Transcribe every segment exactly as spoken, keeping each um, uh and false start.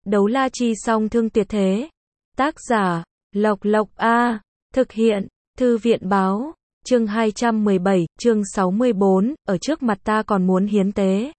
Đấu la chi song thương tuyệt thế. Tác giả, Lộc Lộc A. Thực hiện, Thư viện báo. Chương hai trăm mười bảy, chương sáu mươi bốn, ở trước mặt ta còn muốn hiến tế.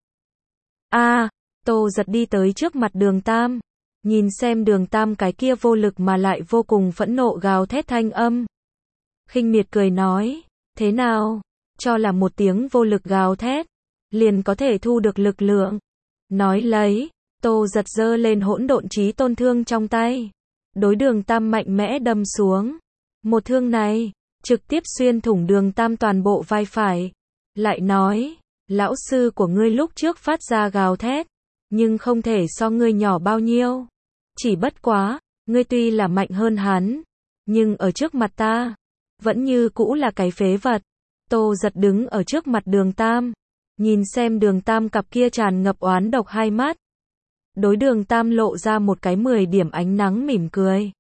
A. Tô Giật đi tới trước mặt Đường Tam. Nhìn xem Đường Tam cái kia vô lực mà lại vô cùng phẫn nộ gào thét thanh âm. Khinh miệt cười nói, thế nào, cho là một tiếng vô lực gào thét, liền có thể thu được lực lượng. Nói lấy, Tô Giật giơ lên hỗn độn chí tôn thương trong tay. Đối Đường Tam mạnh mẽ đâm xuống. Một thương này, trực tiếp xuyên thủng Đường Tam toàn bộ vai phải. Lại nói, lão sư của ngươi lúc trước phát ra gào thét, nhưng không thể so ngươi nhỏ bao nhiêu. Chỉ bất quá, ngươi tuy là mạnh hơn hắn, nhưng ở trước mặt ta, vẫn như cũ là cái phế vật. Tô Giật đứng ở trước mặt Đường Tam, nhìn xem Đường Tam cặp kia tràn ngập oán độc hai mắt. Đối Đường Tam lộ ra một cái mười điểm ánh nắng mỉm cười.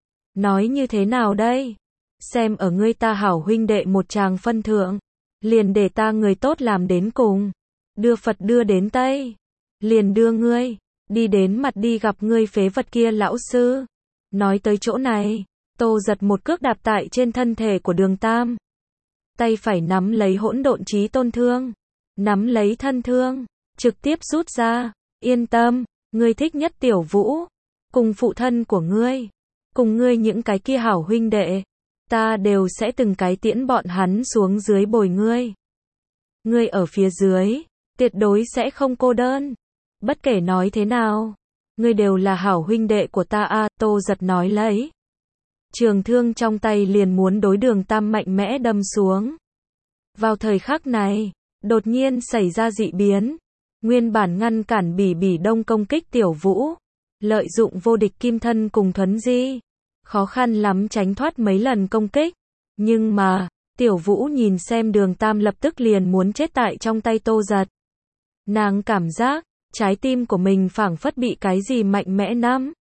Nói như thế nào đây? Xem ở ngươi ta hảo huynh đệ một tràng phân thượng, liền để ta người tốt làm đến cùng. Đưa Phật đưa đến Tây, liền đưa ngươi, đi đến mặt đi gặp ngươi phế vật kia lão sư. Nói tới chỗ này, Tô Giật một cước đạp tại trên thân thể của Đường Tam. Tay phải nắm lấy hỗn độn chí tôn thương, nắm lấy thân thương, trực tiếp rút ra. Yên tâm, ngươi thích nhất Tiểu Vũ, cùng phụ thân của ngươi, cùng ngươi những cái kia hảo huynh đệ, ta đều sẽ từng cái tiễn bọn hắn xuống dưới bồi ngươi. Ngươi ở phía dưới, tuyệt đối sẽ không cô đơn. Bất kể nói thế nào, ngươi đều là hảo huynh đệ của ta a. Tô Giật nói lấy. Trường thương trong tay liền muốn đối Đường Tam mạnh mẽ đâm xuống. Vào thời khắc này, đột nhiên xảy ra dị biến. Nguyên bản ngăn cản Bỉ Bỉ Đông công kích Tiểu Vũ, lợi dụng vô địch kim thân cùng thuấn di, khó khăn lắm tránh thoát mấy lần công kích. Nhưng mà, Tiểu Vũ nhìn xem Đường Tam lập tức liền muốn chết tại trong tay Tô Giật. Nàng cảm giác, trái tim của mình phảng phất bị cái gì mạnh mẽ nắm.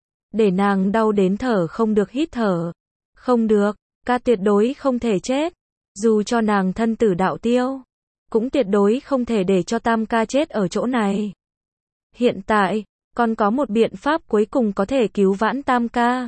Để nàng đau đến thở không được hít thở. Không được, ca tuyệt đối không thể chết. Dù cho nàng thân tử đạo tiêu, cũng tuyệt đối không thể để cho Tam ca chết ở chỗ này. Hiện tại, còn có một biện pháp cuối cùng có thể cứu vãn Tam ca.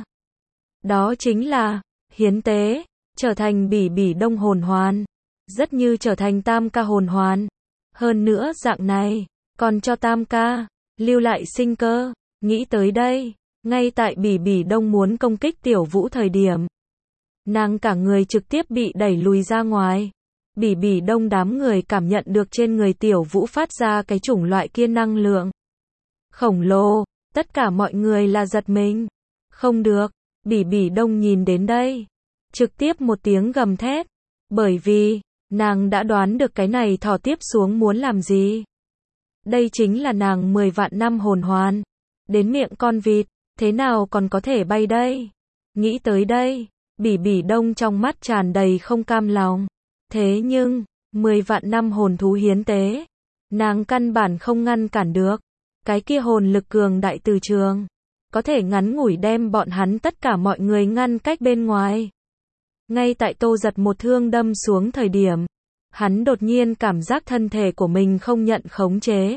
Đó chính là, hiến tế, trở thành Bỉ Bỉ Đông hồn hoàn. Rất như trở thành Tam ca hồn hoàn. Hơn nữa dạng này, còn cho Tam ca, lưu lại sinh cơ. Nghĩ tới đây, ngay tại Bỉ Bỉ Đông muốn công kích Tiểu Vũ thời điểm, nàng cả người trực tiếp bị đẩy lùi ra ngoài. Bỉ Bỉ Đông đám người cảm nhận được trên người Tiểu Vũ phát ra cái chủng loại kia năng lượng khổng lồ, tất cả mọi người là giật mình. Không được, Bỉ Bỉ Đông nhìn đến đây, trực tiếp một tiếng gầm thét, bởi vì, nàng đã đoán được cái này thỏ tiếp xuống muốn làm gì. Đây chính là nàng mười vạn năm hồn hoàn, đến miệng con vịt, thế nào còn có thể bay đây? Nghĩ tới đây, Bỉ Bỉ Đông trong mắt tràn đầy không cam lòng. Thế nhưng, mười vạn năm hồn thú hiến tế, nàng căn bản không ngăn cản được. Cái kia hồn lực cường đại từ trường, có thể ngắn ngủi đem bọn hắn tất cả mọi người ngăn cách bên ngoài. Ngay tại Tô Giật một thương đâm xuống thời điểm, hắn đột nhiên cảm giác thân thể của mình không nhận khống chế.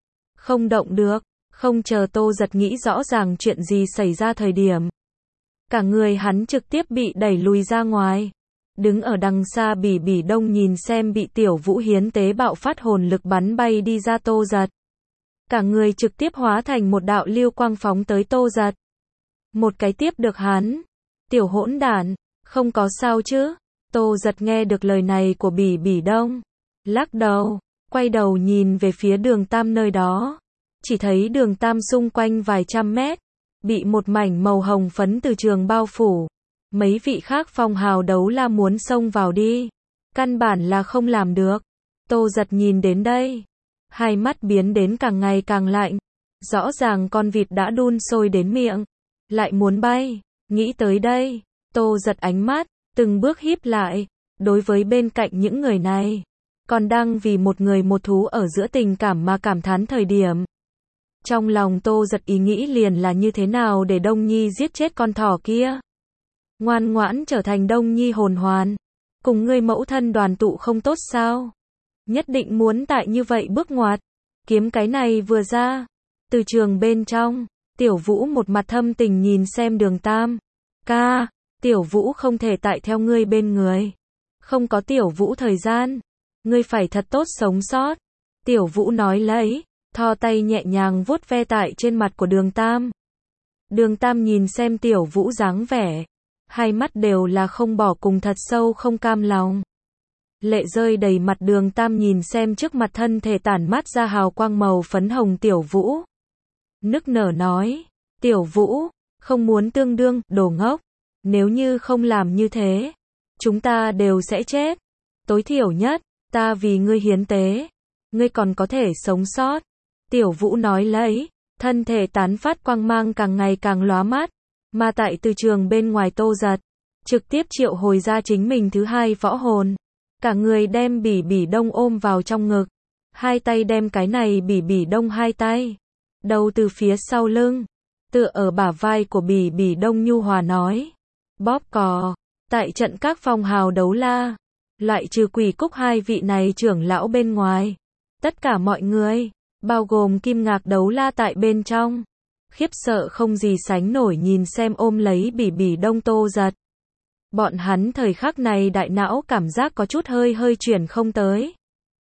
Không động được, không chờ Tô Giật nghĩ rõ ràng chuyện gì xảy ra thời điểm. Cả người hắn trực tiếp bị đẩy lùi ra ngoài. Đứng ở đằng xa Bỉ Bỉ Đông nhìn xem bị Tiểu Vũ hiến tế bạo phát hồn lực bắn bay đi ra Tô Giật. Cả người trực tiếp hóa thành một đạo lưu quang phóng tới Tô Giật. Một cái tiếp được hắn. Tiểu hỗn đản, không có sao chứ? Tô Giật nghe được lời này của Bỉ Bỉ Đông, lắc đầu, quay đầu nhìn về phía Đường Tam nơi đó. Chỉ thấy Đường Tam xung quanh vài trăm mét, bị một mảnh màu hồng phấn từ trường bao phủ. Mấy vị khác phong hào đấu la muốn xông vào đi, căn bản là không làm được. Tô Giật nhìn đến đây, hai mắt biến đến càng ngày càng lạnh. Rõ ràng con vịt đã đun sôi đến miệng, lại muốn bay. Nghĩ tới đây, Tô Giật ánh mắt từng bước híp lại. Đối với bên cạnh những người này, còn đang vì một người một thú ở giữa tình cảm mà cảm thán thời điểm, trong lòng Tô Giật ý nghĩ liền là như thế nào để Đông Nhi giết chết con thỏ kia. Ngoan ngoãn trở thành Đông Nhi hồn hoàn, cùng ngươi mẫu thân đoàn tụ không tốt sao? Nhất định muốn tại như vậy bước ngoặt. Kiếm cái này vừa ra, từ trường bên trong, Tiểu Vũ một mặt thâm tình nhìn xem Đường Tam. Ca, Tiểu Vũ không thể tại theo ngươi bên người. Không có Tiểu Vũ thời gian. Ngươi phải thật tốt sống sót. Tiểu Vũ nói lấy, thò tay nhẹ nhàng vuốt ve tại trên mặt của Đường Tam. Đường Tam nhìn xem Tiểu Vũ dáng vẻ. Hai mắt đều là không bỏ cùng thật sâu không cam lòng. Lệ rơi đầy mặt Đường Tam nhìn xem trước mặt thân thể tản mát ra hào quang màu phấn hồng Tiểu Vũ. Nức nở nói, Tiểu Vũ, không muốn tương đương, đồ ngốc. Nếu như không làm như thế, chúng ta đều sẽ chết. Tối thiểu nhất, ta vì ngươi hiến tế, ngươi còn có thể sống sót. Tiểu Vũ nói lấy, thân thể tán phát quang mang càng ngày càng lóa mắt. Mà tại từ trường bên ngoài Tô Giật, trực tiếp triệu hồi ra chính mình thứ hai võ hồn. Cả người đem Bỉ Bỉ Đông ôm vào trong ngực. Hai tay đem cái này Bỉ Bỉ Đông hai tay. Đầu từ phía sau lưng, tựa ở bả vai của Bỉ Bỉ Đông nhu hòa nói. Bóp cò, tại trận các phong hào đấu la, loại trừ Quỷ Cúc hai vị này trưởng lão bên ngoài. Tất cả mọi người, bao gồm Kim Ngạc đấu la tại bên trong. Khiếp sợ không gì sánh nổi nhìn xem ôm lấy Bỉ Bỉ Đông Tô Giật. Bọn hắn thời khắc này đại não cảm giác có chút hơi hơi chuyển không tới.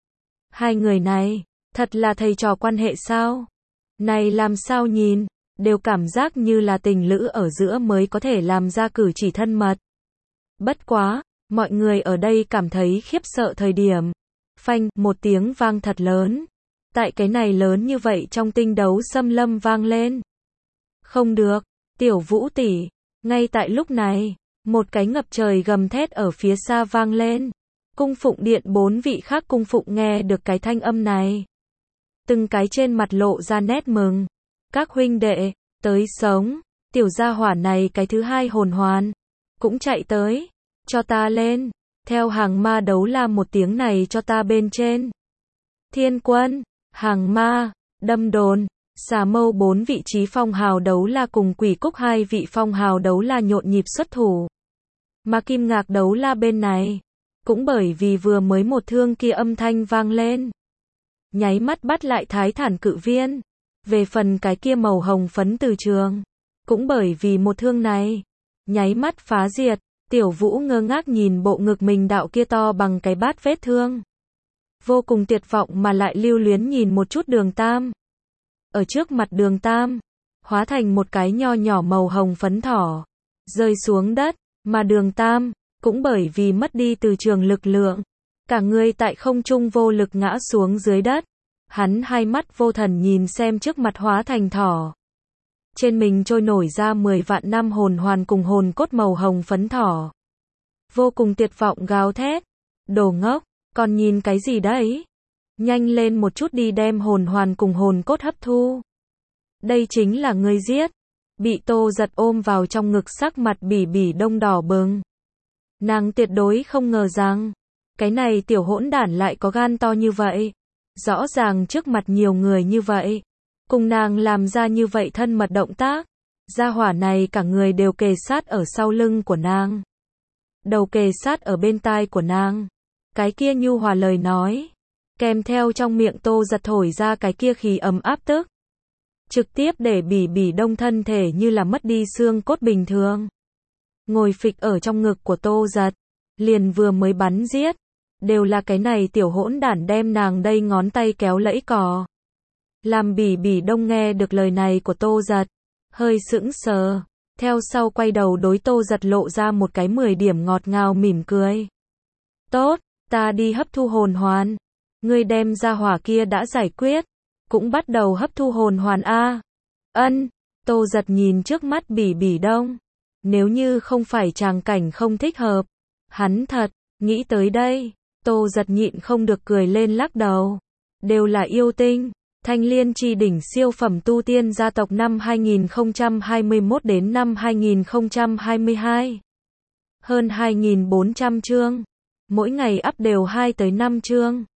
Hai người này, thật là thầy trò quan hệ sao? Này làm sao nhìn, đều cảm giác như là tình lữ ở giữa mới có thể làm ra cử chỉ thân mật. Bất quá, mọi người ở đây cảm thấy khiếp sợ thời điểm. Phanh, một tiếng vang thật lớn. Tại cái này lớn như vậy trong tinh đấu xâm lâm vang lên. Không được, Tiểu Vũ tỷ. Ngay tại lúc này, một cái ngập trời gầm thét ở phía xa vang lên. Cung phụng điện bốn vị khác cung phụng nghe được cái thanh âm này. Từng cái trên mặt lộ ra nét mừng. Các huynh đệ, tới sống. Tiểu gia hỏa này cái thứ hai hồn hoàn. Cũng chạy tới. Cho ta lên. Theo hàng ma đấu la một tiếng này cho ta bên trên. Thiên quân, hàng ma, đâm đồn. Xà mâu bốn vị trí phong hào đấu la cùng Quỷ Cúc hai vị phong hào đấu la nhộn nhịp xuất thủ. Mà Kim Ngạc đấu la bên này, cũng bởi vì vừa mới một thương kia âm thanh vang lên. Nháy mắt bắt lại Thái Thản cự viên. Về phần cái kia màu hồng phấn từ trường, cũng bởi vì một thương này, nháy mắt phá diệt. Tiểu Vũ ngơ ngác nhìn bộ ngực mình đạo kia to bằng cái bát vết thương. Vô cùng tuyệt vọng mà lại lưu luyến nhìn một chút Đường Tam. Ở trước mặt Đường Tam, hóa thành một cái nho nhỏ màu hồng phấn thỏ, rơi xuống đất, mà Đường Tam, cũng bởi vì mất đi từ trường lực lượng, cả người tại không trung vô lực ngã xuống dưới đất. Hắn hai mắt vô thần nhìn xem trước mặt hóa thành thỏ. Trên mình trôi nổi ra mười vạn năm hồn hoàn cùng hồn cốt màu hồng phấn thỏ. Vô cùng tuyệt vọng gào thét. Đồ ngốc, còn nhìn cái gì đấy? Nhanh lên một chút đi đem hồn hoàn cùng hồn cốt hấp thu. Đây chính là ngươi giết. Bị Tô Giật ôm vào trong ngực sắc mặt Bỉ Bỉ Đông đỏ bừng. Nàng tuyệt đối không ngờ rằng, cái này tiểu hỗn đản lại có gan to như vậy. Rõ ràng trước mặt nhiều người như vậy, cùng nàng làm ra như vậy thân mật động tác. Gia hỏa này cả người đều kề sát ở sau lưng của nàng. Đầu kề sát ở bên tai của nàng. Cái kia nhu hòa lời nói, kèm theo trong miệng Tô Giật thổi ra cái kia khí ấm áp tức. Trực tiếp để Bỉ Bỉ Đông thân thể như là mất đi xương cốt bình thường. Ngồi phịch ở trong ngực của Tô Giật, liền vừa mới bắn giết. Đều là cái này tiểu hỗn đản đem nàng đây ngón tay kéo lẫy cò. Làm Bỉ Bỉ Đông nghe được lời này của Tô Giật, hơi sững sờ, theo sau quay đầu đối Tô Giật lộ ra một cái mười điểm ngọt ngào mỉm cười. Tốt, ta đi hấp thu hồn hoàn. Ngươi đem ra hỏa kia đã giải quyết, cũng bắt đầu hấp thu hồn hoàn a. Ân, Tô Giật nhìn trước mắt Bỉ Bỉ Đông. Nếu như không phải tràng cảnh không thích hợp, hắn thật, nghĩ tới đây, Tô Giật nhịn không được cười lên lắc đầu. Đều là yêu tinh. Thanh Liên Chi đỉnh siêu phẩm tu tiên gia tộc năm hai nghìn không trăm hai mươi mốt đến năm hai nghìn không trăm hai mươi hai. Hơn hai nghìn bốn trăm chương. Mỗi ngày up đều hai tới năm chương.